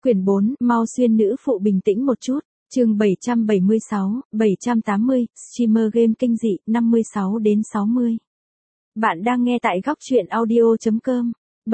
Quyển 4, mau xuyên nữ phụ bình tĩnh một chút. Chương 776, 780, streamer game kinh dị, 56 đến 60. Bạn đang nghe tại góc truyện audio.com.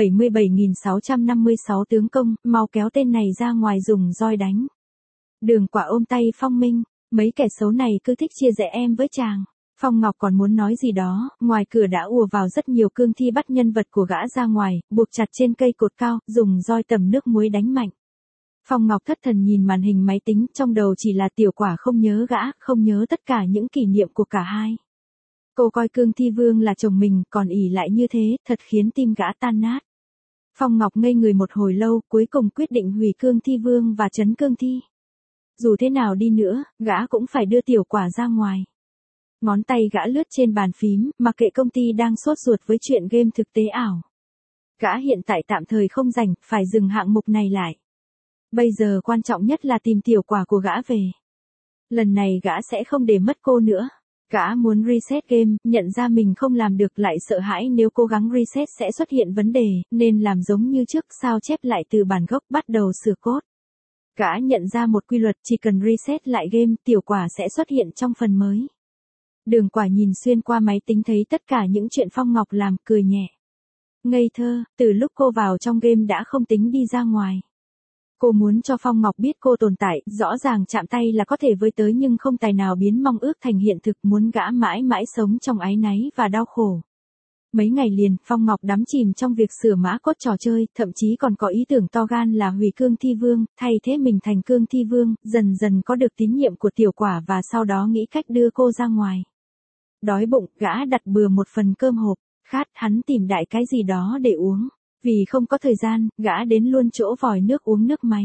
77.656 tướng công, mau kéo tên này ra ngoài dùng roi đánh. Đường Quả ôm tay Phong Minh, mấy kẻ xấu này cứ thích chia rẽ em với chàng. Phong Ngọc còn muốn nói gì đó, ngoài cửa đã ùa vào rất nhiều cương thi bắt nhân vật của gã ra ngoài, buộc chặt trên cây cột cao, dùng roi tẩm nước muối đánh mạnh. Phong Ngọc thất thần nhìn màn hình máy tính, trong đầu chỉ là Tiểu Quả không nhớ gã, không nhớ tất cả những kỷ niệm của cả hai. Cô coi Cương Thi Vương là chồng mình, còn ỷ lại như thế, thật khiến tim gã tan nát. Phong Ngọc ngây người một hồi lâu, cuối cùng quyết định hủy Cương Thi Vương và trấn Cương Thi. Dù thế nào đi nữa, gã cũng phải đưa Tiểu Quả ra ngoài. Ngón tay gã lướt trên bàn phím, mặc kệ công ty đang sốt ruột với chuyện game thực tế ảo. Gã hiện tại tạm thời không rảnh, phải dừng hạng mục này lại. Bây giờ quan trọng nhất là tìm Tiểu Quả của gã về. Lần này gã sẽ không để mất cô nữa. Gã muốn reset game, nhận ra mình không làm được, lại sợ hãi nếu cố gắng reset sẽ xuất hiện vấn đề, nên làm giống như trước, sao chép lại từ bản gốc, bắt đầu sửa code. Gã nhận ra một quy luật, chỉ cần reset lại game, Tiểu Quả sẽ xuất hiện trong phần mới. Đường Quả nhìn xuyên qua máy tính thấy tất cả những chuyện Phong Ngọc làm, cười nhẹ. Ngây thơ, từ lúc cô vào trong game đã không tính đi ra ngoài. Cô muốn cho Phong Ngọc biết cô tồn tại, rõ ràng chạm tay là có thể với tới nhưng không tài nào biến mong ước thành hiện thực, muốn gã mãi mãi sống trong áy náy và đau khổ. Mấy ngày liền, Phong Ngọc đắm chìm trong việc sửa mã code trò chơi, thậm chí còn có ý tưởng to gan là hủy Cương Thi Vương, thay thế mình thành Cương Thi Vương, dần dần có được tín nhiệm của Tiểu Quả và sau đó nghĩ cách đưa cô ra ngoài. Đói bụng, gã đặt bừa một phần cơm hộp, khát, hắn tìm đại cái gì đó để uống. Vì không có thời gian, gã đến luôn chỗ vòi nước uống nước máy.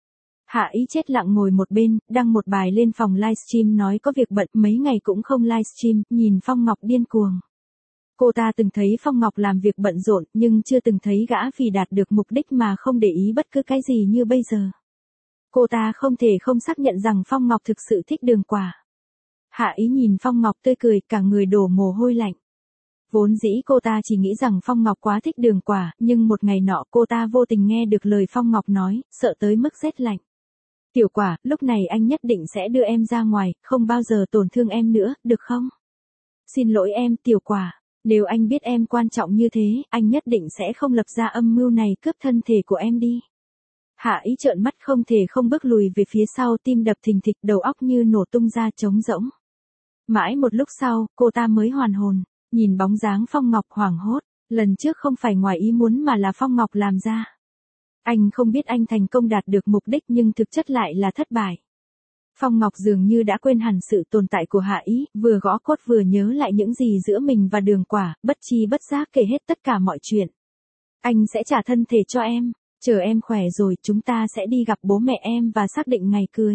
Hạ Ý chết lặng ngồi một bên, đăng một bài lên phòng livestream nói có việc bận, mấy ngày cũng không livestream, nhìn Phong Ngọc điên cuồng. Cô ta từng thấy Phong Ngọc làm việc bận rộn, nhưng chưa từng thấy gã vì đạt được mục đích mà không để ý bất cứ cái gì như bây giờ. Cô ta không thể không xác nhận rằng Phong Ngọc thực sự thích Đường Quả. Hạ Ý nhìn Phong Ngọc tươi cười, cả người đổ mồ hôi lạnh. Vốn dĩ cô ta chỉ nghĩ rằng Phong Ngọc quá thích Đường Quả, nhưng một ngày nọ cô ta vô tình nghe được lời Phong Ngọc nói, sợ tới mức rét lạnh. Tiểu Quả, lúc này anh nhất định sẽ đưa em ra ngoài, không bao giờ tổn thương em nữa, được không? Xin lỗi em, Tiểu Quả, nếu anh biết em quan trọng như thế, anh nhất định sẽ không lập ra âm mưu này cướp thân thể của em đi. Hạ Ý trợn mắt không thể không bước lùi về phía sau, tim đập thình thịch, đầu óc như nổ tung ra trống rỗng. Mãi một lúc sau, cô ta mới hoàn hồn. Nhìn bóng dáng Phong Ngọc hoảng hốt, lần trước không phải ngoài ý muốn mà là Phong Ngọc làm ra. Anh không biết anh thành công đạt được mục đích nhưng thực chất lại là thất bại. Phong Ngọc dường như đã quên hẳn sự tồn tại của Hạ Ý, vừa gõ code vừa nhớ lại những gì giữa mình và Đường Quả, bất chi bất giác kể hết tất cả mọi chuyện. Anh sẽ trả thân thể cho em, chờ em khỏe rồi chúng ta sẽ đi gặp bố mẹ em và xác định ngày cưới.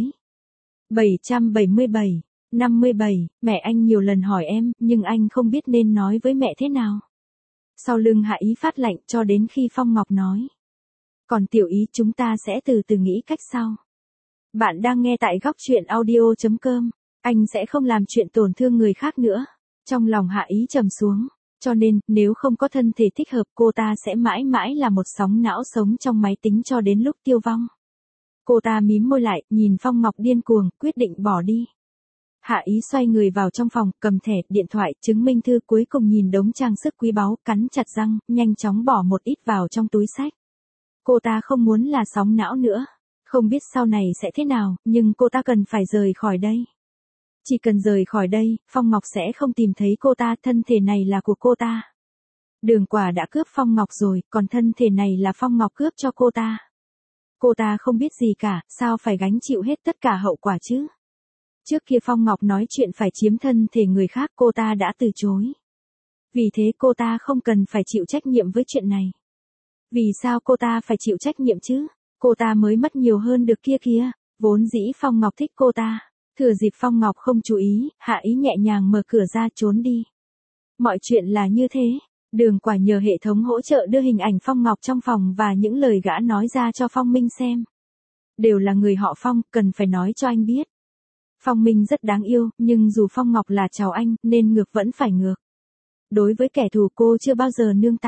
777 57, mẹ anh nhiều lần hỏi em, nhưng anh không biết nên nói với mẹ thế nào. Sau lưng Hạ Ý phát lạnh cho đến khi Phong Ngọc nói. Còn Tiểu Ý chúng ta sẽ từ từ nghĩ cách sau. Bạn đang nghe tại góc truyện audio.com, anh sẽ không làm chuyện tổn thương người khác nữa. Trong lòng Hạ Ý trầm xuống, cho nên nếu không có thân thể thích hợp cô ta sẽ mãi mãi là một sóng não sống trong máy tính cho đến lúc tiêu vong. Cô ta mím môi lại, nhìn Phong Ngọc điên cuồng, quyết định bỏ đi. Hạ Ý xoay người vào trong phòng, cầm thẻ, điện thoại, chứng minh thư, cuối cùng nhìn đống trang sức quý báu, cắn chặt răng, nhanh chóng bỏ một ít vào trong túi xách. Cô ta không muốn là sóng não nữa. Không biết sau này sẽ thế nào, nhưng cô ta cần phải rời khỏi đây. Chỉ cần rời khỏi đây, Phong Ngọc sẽ không tìm thấy cô ta, thân thể này là của cô ta. Đường Quả đã cướp Phong Ngọc rồi, còn thân thể này là Phong Ngọc cướp cho cô ta. Cô ta không biết gì cả, sao phải gánh chịu hết tất cả hậu quả chứ? Trước kia Phong Ngọc nói chuyện phải chiếm thân thể người khác cô ta đã từ chối. Vì thế cô ta không cần phải chịu trách nhiệm với chuyện này. Vì sao cô ta phải chịu trách nhiệm chứ? Cô ta mới mất nhiều hơn được kia kìa. Vốn dĩ Phong Ngọc thích cô ta. Thừa dịp Phong Ngọc không chú ý, Hạ Ý nhẹ nhàng mở cửa ra trốn đi. Mọi chuyện là như thế. Đường Quả nhờ hệ thống hỗ trợ đưa hình ảnh Phong Ngọc trong phòng và những lời gã nói ra cho Phong Minh xem. Đều là người họ Phong, cần phải nói cho anh biết. Phong Minh rất đáng yêu, nhưng dù Phong Ngọc là chào anh, nên ngược vẫn phải ngược. Đối với kẻ thù cô chưa bao giờ nương tay.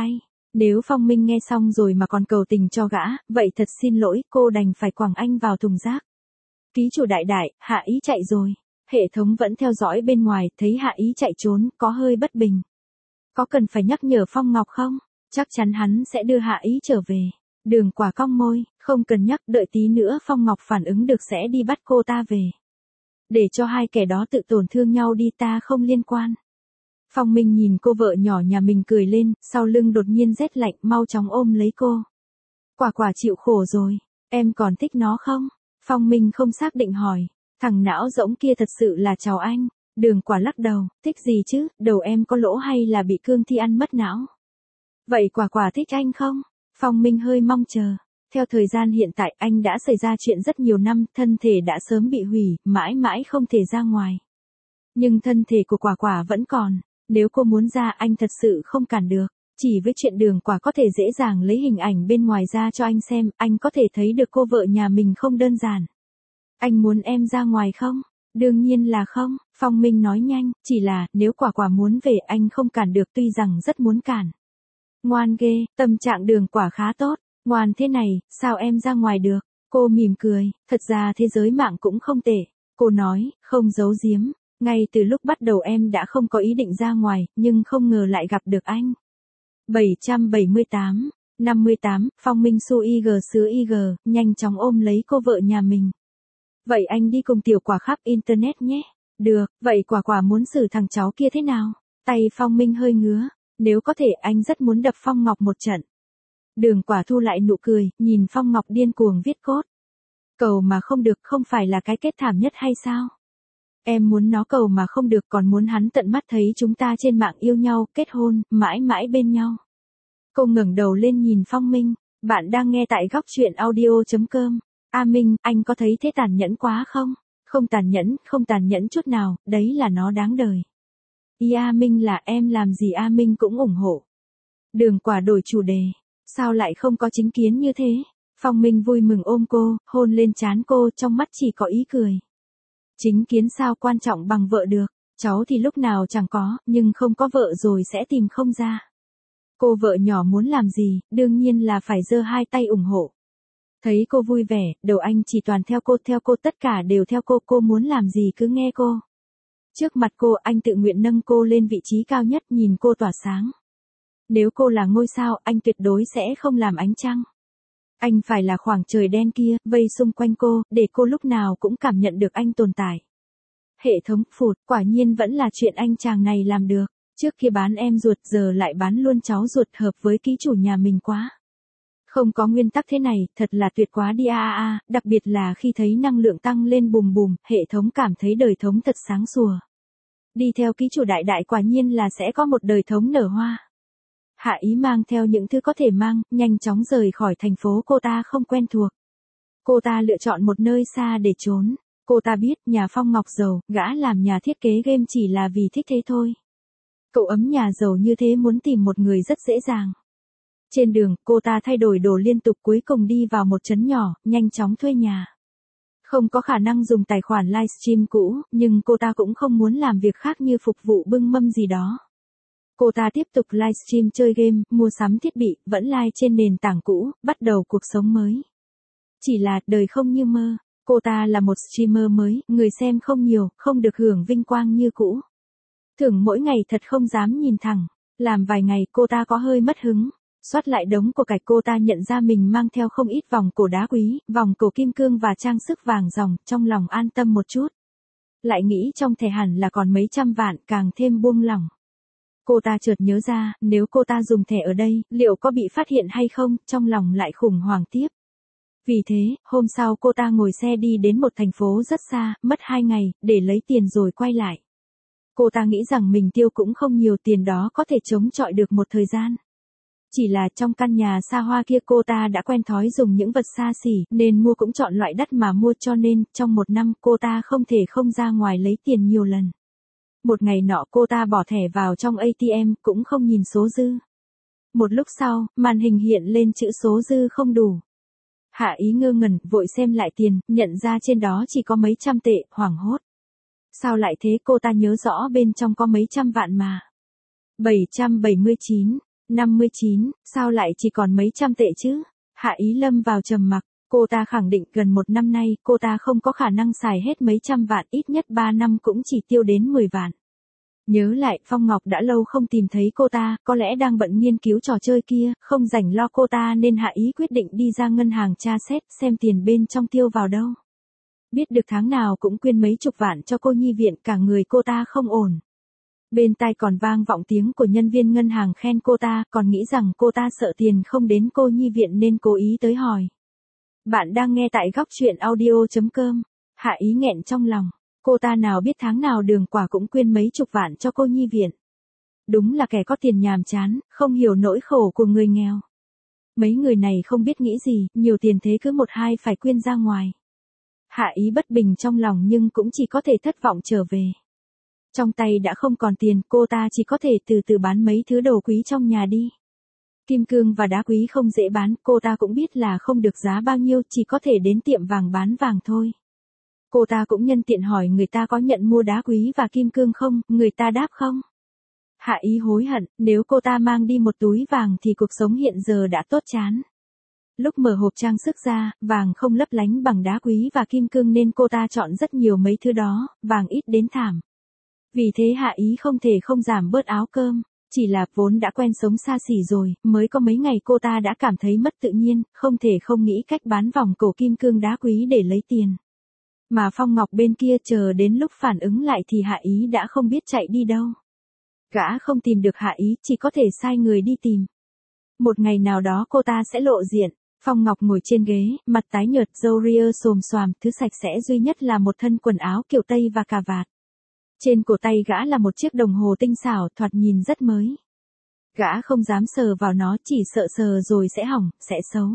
Nếu Phong Minh nghe xong rồi mà còn cầu tình cho gã, vậy thật xin lỗi, cô đành phải quẳng anh vào thùng rác. Ký chủ đại đại, Hạ Ý chạy rồi. Hệ thống vẫn theo dõi bên ngoài, thấy Hạ Ý chạy trốn, có hơi bất bình. Có cần phải nhắc nhở Phong Ngọc không? Chắc chắn hắn sẽ đưa Hạ Ý trở về. Đường Quả cong môi, không cần nhắc, đợi tí nữa Phong Ngọc phản ứng được sẽ đi bắt cô ta về. Để cho hai kẻ đó tự tổn thương nhau đi, ta không liên quan. Phong Minh nhìn cô vợ nhỏ nhà mình cười lên, sau lưng đột nhiên rét lạnh, mau chóng ôm lấy cô. Quả Quả chịu khổ rồi, em còn thích nó không? Phong Minh không xác định hỏi, thằng não rỗng kia thật sự là cháu anh. Đường Quả lắc đầu, thích gì chứ, đầu em có lỗ hay là bị cương thi ăn mất não? Vậy Quả Quả thích anh không? Phong Minh hơi mong chờ. Theo thời gian hiện tại anh đã xảy ra chuyện rất nhiều năm, thân thể đã sớm bị hủy, mãi mãi không thể ra ngoài. Nhưng thân thể của Quả Quả vẫn còn, nếu cô muốn ra anh thật sự không cản được. Chỉ với chuyện Đường Quả có thể dễ dàng lấy hình ảnh bên ngoài ra cho anh xem, anh có thể thấy được cô vợ nhà mình không đơn giản. Anh muốn em ra ngoài không? Đương nhiên là không, Phong Minh nói nhanh, chỉ là nếu Quả Quả muốn về anh không cản được, tuy rằng rất muốn cản. Ngoan ghê, tâm trạng Đường Quả khá tốt, ngoan thế này, sao em ra ngoài được? Cô mỉm cười, thật ra thế giới mạng cũng không tệ. Cô nói, không giấu giếm, ngay từ lúc bắt đầu em đã không có ý định ra ngoài, nhưng không ngờ lại gặp được anh. 778, 58, Phong Minh su IG xứ IG, nhanh chóng ôm lấy cô vợ nhà mình. Vậy anh đi cùng Tiểu Quả khắp internet nhé. Được, vậy Quả Quả muốn xử thằng cháu kia thế nào? Tay Phong Minh hơi ngứa, nếu có thể anh rất muốn đập Phong Ngọc một trận. Đường Quả thu lại nụ cười, nhìn Phong Ngọc điên cuồng viết cốt. Cầu mà không được không phải là cái kết thảm nhất hay sao? Em muốn nó cầu mà không được, còn muốn hắn tận mắt thấy chúng ta trên mạng yêu nhau, kết hôn, mãi mãi bên nhau. Cô ngẩng đầu lên nhìn Phong Minh, bạn đang nghe tại góc truyện audio.com. A Minh, anh có thấy thế tàn nhẫn quá không? Không tàn nhẫn chút nào, đấy là nó đáng đời. Ý A Minh là em làm gì A Minh cũng ủng hộ. Đường Quả đổi chủ đề, sao lại không có chính kiến như thế? Phong Minh vui mừng ôm cô, hôn lên trán cô, trong mắt chỉ có ý cười. Chính kiến sao quan trọng bằng vợ được, cháu thì lúc nào chẳng có, nhưng không có vợ rồi sẽ tìm không ra. Cô vợ nhỏ muốn làm gì, đương nhiên là phải giơ hai tay ủng hộ. Thấy cô vui vẻ, đầu anh chỉ toàn theo cô, tất cả đều theo cô muốn làm gì cứ nghe cô. Trước mặt cô anh tự nguyện nâng cô lên vị trí cao nhất, nhìn cô tỏa sáng. Nếu cô là ngôi sao, anh tuyệt đối sẽ không làm ánh trăng. Anh phải là khoảng trời đen kia, vây xung quanh cô, để cô lúc nào cũng cảm nhận được anh tồn tại. Hệ thống, phụt, quả nhiên vẫn là chuyện anh chàng này làm được. Trước kia bán em ruột, giờ lại bán luôn cháu ruột, hợp với ký chủ nhà mình quá. Không có nguyên tắc thế này, thật là tuyệt quá đi đặc biệt là khi thấy năng lượng tăng lên bùm bùm, hệ thống cảm thấy đời thống thật sáng sủa. Đi theo ký chủ đại đại quả nhiên là sẽ có một đời thống nở hoa. Hạ Ý mang theo những thứ có thể mang, nhanh chóng rời khỏi thành phố cô ta không quen thuộc. Cô ta lựa chọn một nơi xa để trốn. Cô ta biết nhà Phong Ngọc giàu, gã làm nhà thiết kế game chỉ là vì thích thế thôi. Cậu ấm nhà giàu như thế muốn tìm một người rất dễ dàng. Trên đường, cô ta thay đổi đồ liên tục, cuối cùng đi vào một trấn nhỏ, nhanh chóng thuê nhà. Không có khả năng dùng tài khoản livestream cũ, nhưng cô ta cũng không muốn làm việc khác như phục vụ bưng mâm gì đó. Cô ta tiếp tục livestream chơi game, mua sắm thiết bị, vẫn live trên nền tảng cũ, bắt đầu cuộc sống mới. Chỉ là, đời không như mơ. Cô ta là một streamer mới, người xem không nhiều, không được hưởng vinh quang như cũ. Thưởng mỗi ngày thật không dám nhìn thẳng. Làm vài ngày cô ta có hơi mất hứng. Soát lại đống của cải, cô ta nhận ra mình mang theo không ít vòng cổ đá quý, vòng cổ kim cương và trang sức vàng ròng, trong lòng an tâm một chút. Lại nghĩ trong thẻ hẳn là còn mấy trăm vạn, càng thêm buông lỏng. Cô ta chợt nhớ ra, nếu cô ta dùng thẻ ở đây, liệu có bị phát hiện hay không, trong lòng lại khủng hoảng tiếp. Vì thế, hôm sau cô ta ngồi xe đi đến một thành phố rất xa, mất 2 ngày, để lấy tiền rồi quay lại. Cô ta nghĩ rằng mình tiêu cũng không nhiều, tiền đó có thể chống chọi được một thời gian. Chỉ là trong căn nhà xa hoa kia cô ta đã quen thói dùng những vật xa xỉ, nên mua cũng chọn loại đắt mà mua, cho nên, trong một năm cô ta không thể không ra ngoài lấy tiền nhiều lần. Một ngày nọ cô ta bỏ thẻ vào trong ATM, cũng không nhìn số dư. Một lúc sau, màn hình hiện lên chữ số dư không đủ. Hạ Ý ngơ ngẩn, vội xem lại tiền, nhận ra trên đó chỉ có mấy trăm tệ, hoảng hốt. Sao lại thế, cô ta nhớ rõ bên trong có mấy trăm vạn mà. 779, 59, sao lại chỉ còn mấy trăm tệ chứ? Hạ Ý lâm vào trầm mặc, cô ta khẳng định gần một năm nay cô ta không có khả năng xài hết mấy trăm vạn, ít nhất 3 năm cũng chỉ tiêu đến 10 vạn. Nhớ lại Phong Ngọc đã lâu không tìm thấy cô ta, có lẽ đang bận nghiên cứu trò chơi kia, không rảnh lo cô ta nên Hạ Ý quyết định đi ra ngân hàng tra xét xem tiền bên trong tiêu vào đâu. Biết được tháng nào cũng quyên mấy chục vạn cho cô nhi viện, cả người cô ta không ổn. Bên tai còn vang vọng tiếng của nhân viên ngân hàng khen cô ta, còn nghĩ rằng cô ta sợ tiền không đến cô nhi viện nên cố ý tới hỏi. Bạn đang nghe tại góc truyện audio.com. Hạ Ý nghẹn trong lòng. Cô ta nào biết tháng nào Đường Quả cũng quyên mấy chục vạn cho cô nhi viện. Đúng là kẻ có tiền nhàm chán, không hiểu nỗi khổ của người nghèo. Mấy người này không biết nghĩ gì, nhiều tiền thế cứ một hai phải quyên ra ngoài. Hạ Ý bất bình trong lòng nhưng cũng chỉ có thể thất vọng trở về. Trong tay đã không còn tiền, cô ta chỉ có thể từ từ bán mấy thứ đồ quý trong nhà đi. Kim cương và đá quý không dễ bán, cô ta cũng biết là không được giá bao nhiêu, chỉ có thể đến tiệm vàng bán vàng thôi. Cô ta cũng nhân tiện hỏi người ta có nhận mua đá quý và kim cương không, người ta đáp không. Hạ Ý hối hận, nếu cô ta mang đi một túi vàng thì cuộc sống hiện giờ đã tốt chán. Lúc mở hộp trang sức ra, vàng không lấp lánh bằng đá quý và kim cương nên cô ta chọn rất nhiều mấy thứ đó, vàng ít đến thảm. Vì thế Hạ Ý không thể không giảm bớt áo cơm, chỉ là vốn đã quen sống xa xỉ rồi, mới có mấy ngày cô ta đã cảm thấy mất tự nhiên, không thể không nghĩ cách bán vòng cổ kim cương đá quý để lấy tiền. Mà Phong Ngọc bên kia chờ đến lúc phản ứng lại thì Hạ Ý đã không biết chạy đi đâu. Gã không tìm được Hạ Ý, chỉ có thể sai người đi tìm. Một ngày nào đó cô ta sẽ lộ diện. Phong Ngọc ngồi trên ghế, mặt tái nhợt, râu ria xồm xoàm, thứ sạch sẽ duy nhất là một thân quần áo kiểu Tây và cà vạt. Trên cổ tay gã là một chiếc đồng hồ tinh xảo, thoạt nhìn rất mới. Gã không dám sờ vào nó, chỉ sợ sờ rồi sẽ hỏng, sẽ xấu.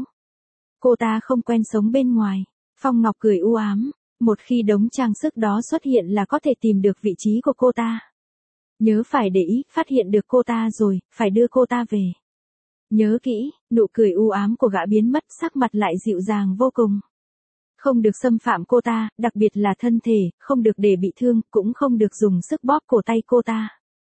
Cô ta không quen sống bên ngoài. Phong Ngọc cười u ám. Một khi đống trang sức đó xuất hiện là có thể tìm được vị trí của cô ta. Nhớ phải để ý, phát hiện được cô ta rồi, phải đưa cô ta về. Nhớ kỹ, nụ cười u ám của gã biến mất, sắc mặt lại dịu dàng vô cùng. Không được xâm phạm cô ta, đặc biệt là thân thể, không được để bị thương, cũng không được dùng sức bóp cổ tay cô ta.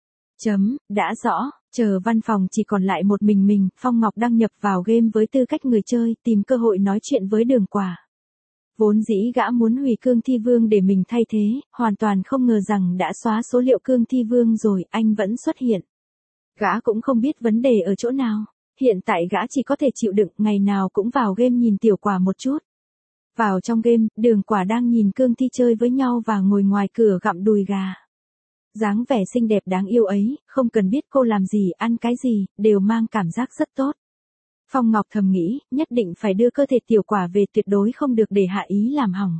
Đã rõ, chờ văn phòng chỉ còn lại một mình, Phong Ngọc đăng nhập vào game với tư cách người chơi, tìm cơ hội nói chuyện với Đường Quả. Vốn dĩ gã muốn hủy Cương Thi Vương để mình thay thế, hoàn toàn không ngờ rằng đã xóa số liệu Cương Thi Vương rồi, anh vẫn xuất hiện. Gã cũng không biết vấn đề ở chỗ nào. Hiện tại gã chỉ có thể chịu đựng, ngày nào cũng vào game nhìn Tiểu Quả một chút. Vào trong game, Đường Quả đang nhìn Cương Thi chơi với nhau và ngồi ngoài cửa gặm đùi gà. Dáng vẻ xinh đẹp đáng yêu ấy, không cần biết cô làm gì, ăn cái gì, đều mang cảm giác rất tốt. Phong Ngọc thầm nghĩ, nhất định phải đưa cơ thể Tiểu Quả về, tuyệt đối không được để Hạ Ý làm hỏng.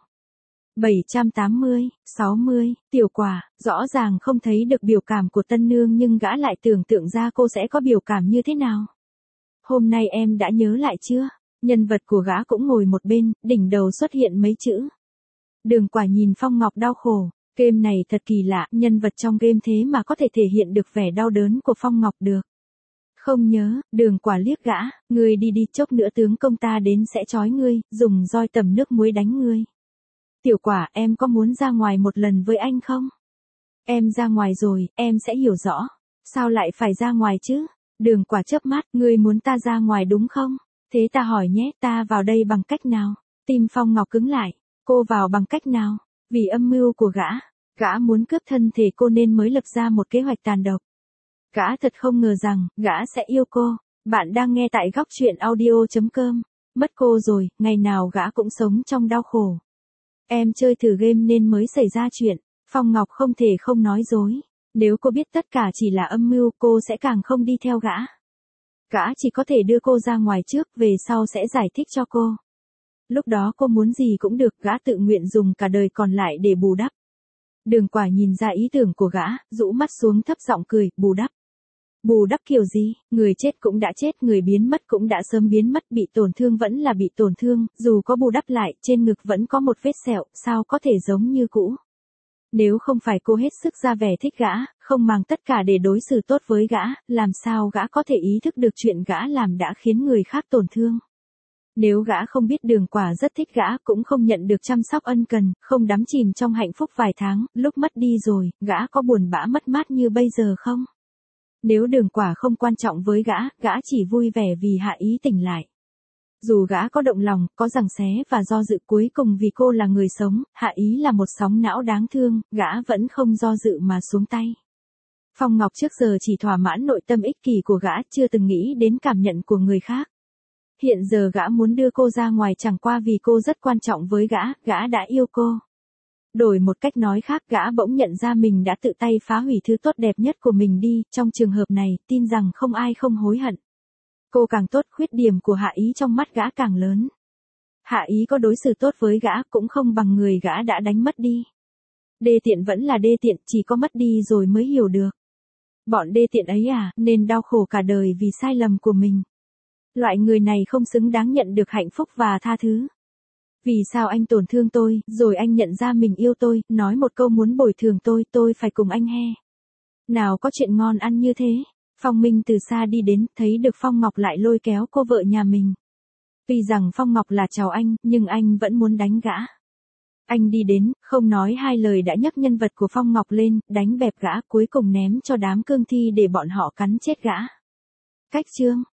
780, 60, Tiểu Quả, rõ ràng không thấy được biểu cảm của tân nương nhưng gã lại tưởng tượng ra cô sẽ có biểu cảm như thế nào. Hôm nay em đã nhớ lại chưa? Nhân vật của gã cũng ngồi một bên, đỉnh đầu xuất hiện mấy chữ. Đường Quả nhìn Phong Ngọc đau khổ, game này thật kỳ lạ, nhân vật trong game thế mà có thể thể hiện được vẻ đau đớn của Phong Ngọc được. Không nhớ, Đường Quả liếc gã, ngươi đi đi, chốc nữa tướng công ta đến sẽ trói ngươi, dùng roi tẩm nước muối đánh ngươi. Tiểu Quả, em có muốn ra ngoài một lần với anh không? Em ra ngoài rồi, em sẽ hiểu rõ. Sao lại phải ra ngoài chứ? Đường Quả chớp mắt, ngươi muốn ta ra ngoài đúng không? Thế ta hỏi nhé, ta vào đây bằng cách nào? Tim Phong Ngọc cứng lại, cô vào bằng cách nào? Vì âm mưu của gã muốn cướp thân thể cô nên mới lập ra một kế hoạch tàn độc. Gã thật không ngờ rằng, gã sẽ yêu cô. Bạn đang nghe tại góc truyện audio.com. Mất cô rồi, ngày nào gã cũng sống trong đau khổ. Em chơi thử game nên mới xảy ra chuyện. Phong Ngọc không thể không nói dối. Nếu cô biết tất cả chỉ là âm mưu, cô sẽ càng không đi theo gã. Gã chỉ có thể đưa cô ra ngoài trước, về sau sẽ giải thích cho cô. Lúc đó cô muốn gì cũng được, gã tự nguyện dùng cả đời còn lại để bù đắp. Đường Quả nhìn ra ý tưởng của gã, rũ mắt xuống thấp giọng cười, bù đắp. Bù đắp kiểu gì, người chết cũng đã chết, người biến mất cũng đã sớm biến mất, bị tổn thương vẫn là bị tổn thương, dù có bù đắp lại, trên ngực vẫn có một vết sẹo, sao có thể giống như cũ. Nếu không phải cô hết sức ra vẻ thích gã, không mang tất cả để đối xử tốt với gã, làm sao gã có thể ý thức được chuyện gã làm đã khiến người khác tổn thương. Nếu gã không biết Đường Quả rất thích gã, cũng không nhận được chăm sóc ân cần, không đắm chìm trong hạnh phúc vài tháng, lúc mất đi rồi, gã có buồn bã mất mát như bây giờ không? Nếu Đường Quả không quan trọng với gã chỉ vui vẻ vì Hạ Ý tỉnh lại. Dù gã có động lòng, có giằng xé và do dự, cuối cùng vì cô là người sống, Hạ Ý là một sóng não đáng thương, gã vẫn không do dự mà xuống tay. Phong Ngọc trước giờ chỉ thỏa mãn nội tâm ích kỷ của gã, chưa từng nghĩ đến cảm nhận của người khác. Hiện giờ gã muốn đưa cô ra ngoài chẳng qua vì cô rất quan trọng với gã đã yêu cô. Đổi một cách nói khác, gã bỗng nhận ra mình đã tự tay phá hủy thứ tốt đẹp nhất của mình đi, trong trường hợp này, tin rằng không ai không hối hận. Cô càng tốt, khuyết điểm của Hạ Ý trong mắt gã càng lớn. Hạ Ý có đối xử tốt với gã cũng không bằng người gã đã đánh mất đi. Đê tiện vẫn là đê tiện, chỉ có mất đi rồi mới hiểu được. Bọn đê tiện ấy nên đau khổ cả đời vì sai lầm của mình. Loại người này không xứng đáng nhận được hạnh phúc và tha thứ. Vì sao anh tổn thương tôi, rồi anh nhận ra mình yêu tôi, nói một câu muốn bồi thường tôi phải cùng anh he. Nào có chuyện ngon ăn như thế. Phong Minh từ xa đi đến, thấy được Phong Ngọc lại lôi kéo cô vợ nhà mình. Tuy rằng Phong Ngọc là chào anh, nhưng anh vẫn muốn đánh gã. Anh đi đến, không nói hai lời đã nhấc nhân vật của Phong Ngọc lên, đánh bẹp gã, cuối cùng ném cho đám cương thi để bọn họ cắn chết gã. Cách chương